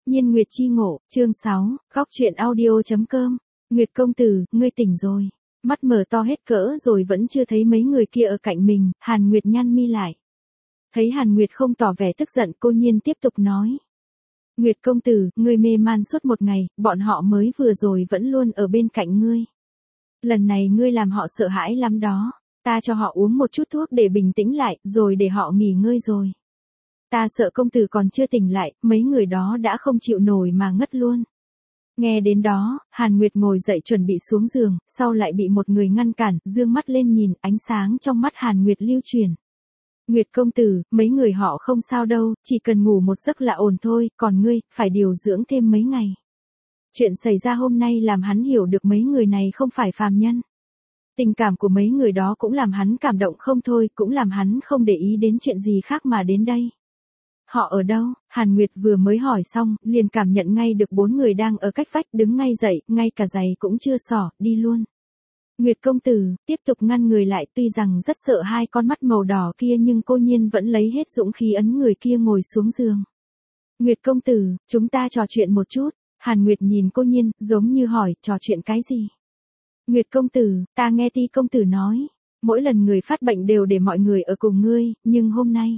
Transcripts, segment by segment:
Nhiên Nguyệt chi ngộ, chương 6, góc truyện audio.com. Nguyệt công tử, ngươi tỉnh rồi. Mắt mở to hết cỡ rồi vẫn chưa thấy mấy người kia ở cạnh mình, Hàn Nguyệt nhăn mi lại. Thấy Hàn Nguyệt không tỏ vẻ tức giận, cô Nhiên tiếp tục nói. Nguyệt công tử, ngươi mê man suốt một ngày, bọn họ mới vừa rồi vẫn luôn ở bên cạnh ngươi. Lần này ngươi làm họ sợ hãi lắm đó, ta cho họ uống một chút thuốc để bình tĩnh lại, rồi để họ nghỉ ngơi rồi. Ta sợ công tử còn chưa tỉnh lại, mấy người đó đã không chịu nổi mà ngất luôn. Nghe đến đó, Hàn Nguyệt ngồi dậy chuẩn bị xuống giường, sau lại bị một người ngăn cản, dương mắt lên nhìn, ánh sáng trong mắt Hàn Nguyệt lưu chuyển. Nguyệt công tử, mấy người họ không sao đâu, chỉ cần ngủ một giấc là ổn thôi, còn ngươi, phải điều dưỡng thêm mấy ngày. Chuyện xảy ra hôm nay làm hắn hiểu được mấy người này không phải phàm nhân. Tình cảm của mấy người đó cũng làm hắn cảm động không thôi, cũng làm hắn không để ý đến chuyện gì khác mà đến đây. Họ ở đâu? Hàn Nguyệt vừa mới hỏi xong, liền cảm nhận ngay được 4 người đang ở cách vách, đứng ngay dậy, ngay cả giày cũng chưa xỏ, đi luôn. Nguyệt công tử, tiếp tục ngăn người lại, tuy rằng rất sợ hai con mắt màu đỏ kia nhưng cô Nhiên vẫn lấy hết dũng khí ấn người kia ngồi xuống giường. Nguyệt công tử, chúng ta trò chuyện một chút. Hàn Nguyệt nhìn cô Nhiên, giống như hỏi, trò chuyện cái gì? Nguyệt công tử, ta nghe Ti công tử nói, mỗi lần người phát bệnh đều để mọi người ở cùng ngươi, nhưng hôm nay,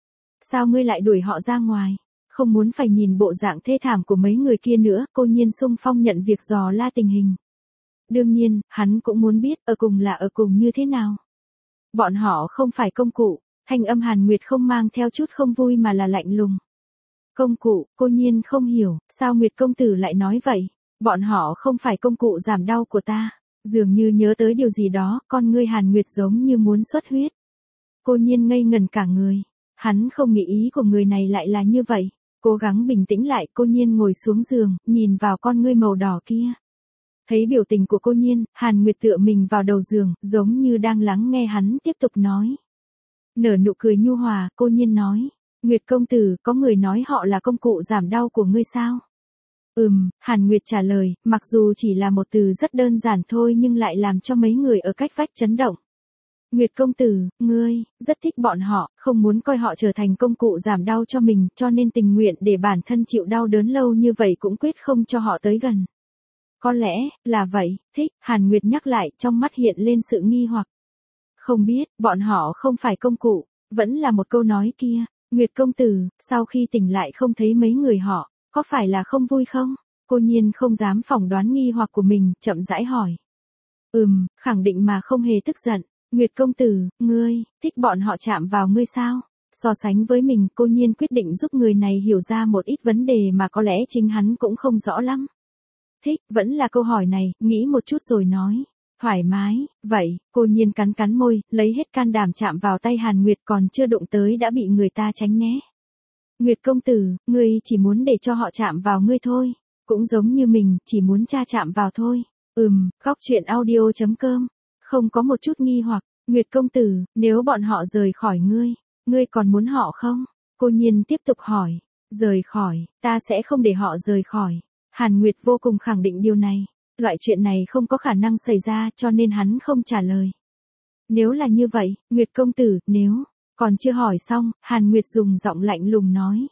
sao ngươi lại đuổi họ ra ngoài? Không muốn phải nhìn bộ dạng thê thảm của mấy người kia nữa, cô Nhiên xung phong nhận việc dò la tình hình. Đương nhiên, hắn cũng muốn biết, ở cùng là ở cùng như thế nào. Bọn họ không phải công cụ, thanh âm Hàn Nguyệt không mang theo chút không vui mà là lạnh lùng. Công cụ, cô Nhiên không hiểu, sao Nguyệt công tử lại nói vậy? Bọn họ không phải công cụ giảm đau của ta. Dường như nhớ tới điều gì đó, con ngươi Hàn Nguyệt giống như muốn xuất huyết. Cô Nhiên ngây ngần cả người. Hắn không nghĩ ý của người này lại là như vậy. Cố gắng bình tĩnh lại, cô Nhiên ngồi xuống giường, nhìn vào con ngươi màu đỏ kia. Thấy biểu tình của cô Nhiên, Hàn Nguyệt tựa mình vào đầu giường, giống như đang lắng nghe hắn tiếp tục nói. Nở nụ cười nhu hòa, cô Nhiên nói. Nguyệt công tử, có người nói họ là công cụ giảm đau của ngươi sao? Hàn Nguyệt trả lời, mặc dù chỉ là một từ rất đơn giản thôi nhưng lại làm cho mấy người ở cách vách chấn động. Nguyệt công tử, ngươi, rất thích bọn họ, không muốn coi họ trở thành công cụ giảm đau cho mình, cho nên tình nguyện để bản thân chịu đau đớn lâu như vậy cũng quyết không cho họ tới gần. Có lẽ, là vậy, thích, Hàn Nguyệt nhắc lại, trong mắt hiện lên sự nghi hoặc. Không biết, bọn họ không phải công cụ, vẫn là một câu nói kia. Nguyệt công tử, sau khi tỉnh lại không thấy mấy người họ, có phải là không vui không? Cô Nhiên không dám phỏng đoán nghi hoặc của mình, chậm rãi hỏi. Khẳng định mà không hề tức giận. Nguyệt công tử, ngươi, thích bọn họ chạm vào ngươi sao? So sánh với mình, cô Nhiên quyết định giúp người này hiểu ra một ít vấn đề mà có lẽ chính hắn cũng không rõ lắm. Thích, vẫn là câu hỏi này, nghĩ một chút rồi nói. Thoải mái, vậy, cô Nhiên cắn cắn môi, lấy hết can đảm chạm vào tay Hàn Nguyệt còn chưa đụng tới đã bị người ta tránh né. Nguyệt công tử, ngươi chỉ muốn để cho họ chạm vào ngươi thôi, cũng giống như mình, chỉ muốn cha chạm vào thôi. Góc truyện audio.com, không có một chút nghi hoặc, Nguyệt công tử, nếu bọn họ rời khỏi ngươi còn muốn họ không? Cô Nhiên tiếp tục hỏi, rời khỏi, ta sẽ không để họ rời khỏi. Hàn Nguyệt vô cùng khẳng định điều này. Loại chuyện này không có khả năng xảy ra cho nên hắn không trả lời. Nếu là như vậy, Nguyệt công tử, nếu, còn chưa hỏi xong, Hàn Nguyệt dùng giọng lạnh lùng nói.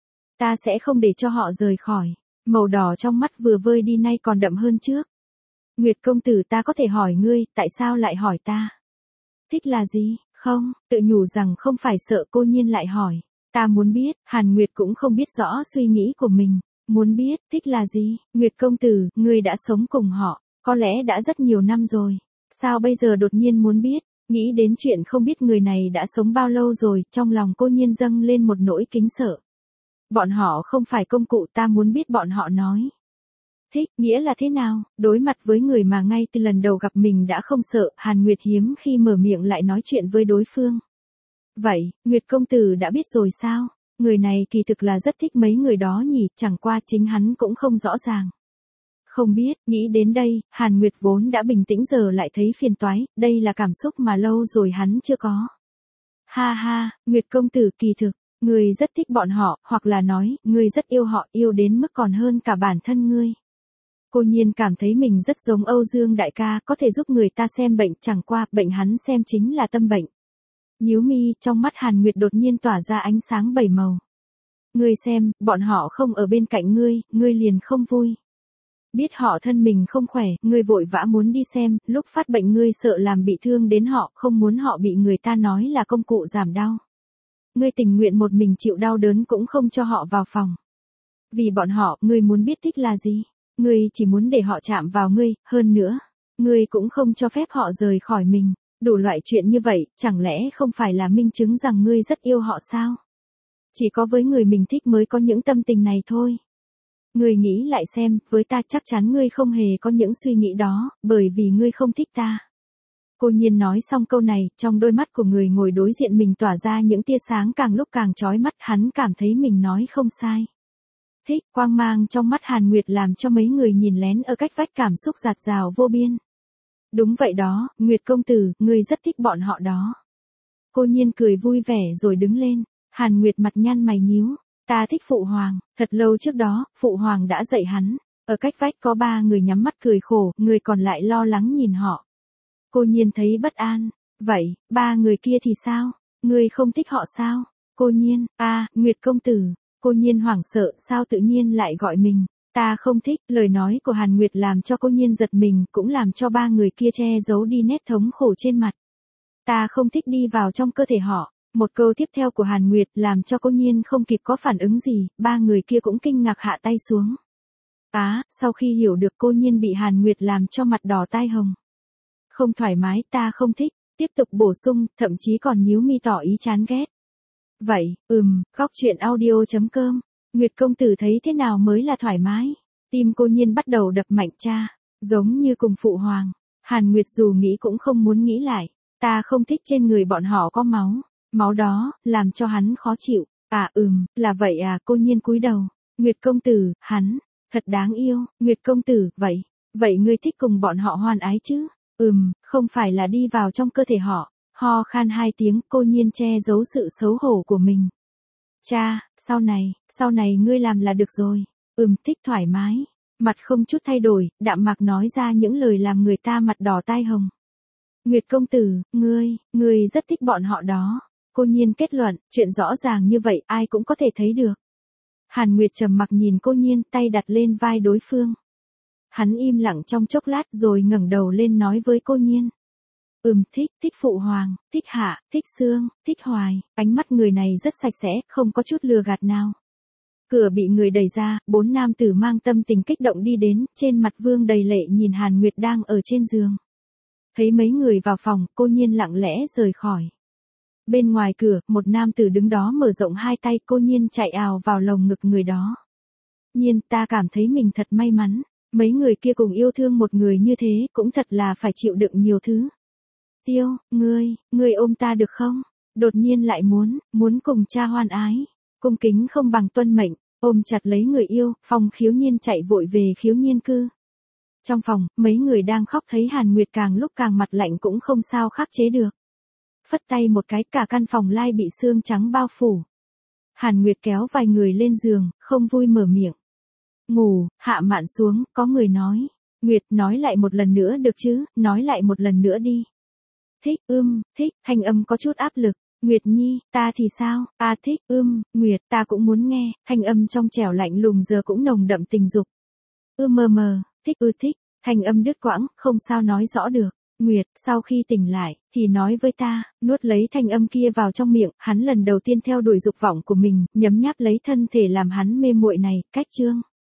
Ta sẽ không để cho họ rời khỏi. Màu đỏ trong mắt vừa vơi đi nay còn đậm hơn trước. Nguyệt công tử, ta có thể hỏi ngươi, tại sao lại hỏi ta? Thích là gì? Không, tự nhủ rằng không phải sợ, cô Nhiên lại hỏi. Ta muốn biết, Hàn Nguyệt cũng không biết rõ suy nghĩ của mình. Muốn biết, thích là gì? Nguyệt công tử, ngươi đã sống cùng họ, có lẽ đã rất nhiều năm rồi. Sao bây giờ đột nhiên muốn biết? Nghĩ đến chuyện không biết người này đã sống bao lâu rồi, trong lòng cô Nhiên dâng lên một nỗi kính sợ. Bọn họ không phải công cụ, ta muốn biết bọn họ nói. Thích, nghĩa là thế nào? Đối mặt với người mà ngay từ lần đầu gặp mình đã không sợ, Hàn Nguyệt hiếm khi mở miệng lại nói chuyện với đối phương. Vậy, Nguyệt công tử đã biết rồi sao? Người này kỳ thực là rất thích mấy người đó nhỉ, chẳng qua chính hắn cũng không rõ ràng. Không biết, nghĩ đến đây, Hàn Nguyệt vốn đã bình tĩnh giờ lại thấy phiền toái, đây là cảm xúc mà lâu rồi hắn chưa có. Ha ha, Nguyệt công tử, kỳ thực, ngươi rất thích bọn họ, hoặc là nói, ngươi rất yêu họ, yêu đến mức còn hơn cả bản thân ngươi. Cô Nhiên cảm thấy mình rất giống Âu Dương đại ca, có thể giúp người ta xem bệnh, chẳng qua, bệnh hắn xem chính là tâm bệnh. Nhíu mi, trong mắt Hàn Nguyệt đột nhiên tỏa ra ánh sáng 7 màu. Ngươi xem, bọn họ không ở bên cạnh ngươi liền không vui. Biết họ thân mình không khỏe, ngươi vội vã muốn đi xem, lúc phát bệnh ngươi sợ làm bị thương đến họ, không muốn họ bị người ta nói là công cụ giảm đau. Ngươi tình nguyện một mình chịu đau đớn cũng không cho họ vào phòng. Vì bọn họ, ngươi muốn biết thích là gì? Ngươi chỉ muốn để họ chạm vào ngươi, hơn nữa, ngươi cũng không cho phép họ rời khỏi mình. Đủ loại chuyện như vậy, chẳng lẽ không phải là minh chứng rằng ngươi rất yêu họ sao? Chỉ có với người mình thích mới có những tâm tình này thôi. Ngươi nghĩ lại xem, với ta chắc chắn ngươi không hề có những suy nghĩ đó, bởi vì ngươi không thích ta. Cô Nhiên nói xong câu này, trong đôi mắt của người ngồi đối diện mình tỏa ra những tia sáng càng lúc càng chói mắt, hắn cảm thấy mình nói không sai. Thích, quang mang trong mắt Hàn Nguyệt làm cho mấy người nhìn lén ở cách vách cảm xúc dạt dào vô biên. Đúng vậy đó, Nguyệt công tử, ngươi rất thích bọn họ đó. Cô Nhiên cười vui vẻ rồi đứng lên, Hàn Nguyệt mặt nhăn mày nhíu. Ta thích Phụ Hoàng, thật lâu trước đó, Phụ Hoàng đã dạy hắn. Ở cách vách có 3 người nhắm mắt cười khổ, người còn lại lo lắng nhìn họ. Cô Nhiên thấy bất an. Vậy, 3 người kia thì sao? Ngươi không thích họ sao? Cô Nhiên, Nguyệt công tử. Cô Nhiên hoảng sợ, sao tự nhiên lại gọi mình? Ta không thích, lời nói của Hàn Nguyệt làm cho cô Nhiên giật mình, cũng làm cho 3 người kia che giấu đi nét thống khổ trên mặt. Ta không thích đi vào trong cơ thể họ. Một câu tiếp theo của Hàn Nguyệt làm cho cô Nhiên không kịp có phản ứng gì, 3 người kia cũng kinh ngạc hạ tay xuống. Sau khi hiểu được cô Nhiên bị Hàn Nguyệt làm cho mặt đỏ tai hồng. Không thoải mái, ta không thích, tiếp tục bổ sung, thậm chí còn nhíu mi tỏ ý chán ghét. Vậy, góc chuyện audio.com, Nguyệt công tử thấy thế nào mới là thoải mái? Tim cô Nhiên bắt đầu đập mạnh giống như cùng Phụ Hoàng. Hàn Nguyệt dù nghĩ cũng không muốn nghĩ lại, ta không thích trên người bọn họ có máu đó, làm cho hắn khó chịu. Là vậy cô Nhiên cúi đầu. Nguyệt công tử, hắn, thật đáng yêu, Nguyệt công tử, vậy ngươi thích cùng bọn họ hoan ái chứ? Không phải là đi vào trong cơ thể họ. Ho khan 2 tiếng, cô Nhiên che giấu sự xấu hổ của mình. Sau này ngươi làm là được rồi. Thích thoải mái. Mặt không chút thay đổi, đạm mạc nói ra những lời làm người ta mặt đỏ tai hồng. Nguyệt công tử, ngươi rất thích bọn họ đó. Cô Nhiên kết luận, chuyện rõ ràng như vậy ai cũng có thể thấy được. Hàn Nguyệt trầm mặc nhìn cô Nhiên, tay đặt lên vai đối phương. Hắn im lặng trong chốc lát rồi ngẩng đầu lên nói với cô Nhiên. Thích Phụ Hoàng, thích Hạ, thích Sương, thích Hoài. Ánh mắt người này rất sạch sẽ, không có chút lừa gạt nào. Cửa bị người đẩy ra, 4 nam tử mang tâm tình kích động đi đến, trên mặt Vương đầy lệ nhìn Hàn Nguyệt đang ở trên giường. Thấy mấy người vào phòng, cô Nhiên lặng lẽ rời khỏi. Bên ngoài cửa, một nam tử đứng đó mở rộng 2 tay, cô Nhiên chạy ào vào lồng ngực người đó. Nhiên, ta cảm thấy mình thật may mắn. Mấy người kia cùng yêu thương một người như thế, cũng thật là phải chịu đựng nhiều thứ. Tiêu, ngươi ôm ta được không? Đột nhiên lại muốn cùng cha hoan ái. Cung kính không bằng tuân mệnh, ôm chặt lấy người yêu, Phong Khiếu Nhiên chạy vội về Khiếu Nhiên cư. Trong phòng, mấy người đang khóc thấy Hàn Nguyệt càng lúc càng mặt lạnh cũng không sao khắc chế được. Phất tay một cái, cả căn phòng lai bị sương trắng bao phủ. Hàn Nguyệt kéo vài người lên giường, không vui mở miệng. Ngủ, Hạ Mạn xuống, có người nói. Nguyệt, nói lại một lần nữa được chứ, nói lại một lần nữa đi. Thích, thích, thanh âm có chút áp lực. Nguyệt Nhi, ta thì sao? Thích, Nguyệt, ta cũng muốn nghe, thanh âm trong trẻo lạnh lùng giờ cũng nồng đậm tình dục. Thích, thanh âm đứt quãng, không sao nói rõ được. Nguyệt, sau khi tỉnh lại, thì nói với ta, nuốt lấy thanh âm kia vào trong miệng, hắn lần đầu tiên theo đuổi dục vọng của mình, nhấm nháp lấy thân thể làm hắn mê muội này, cách chương.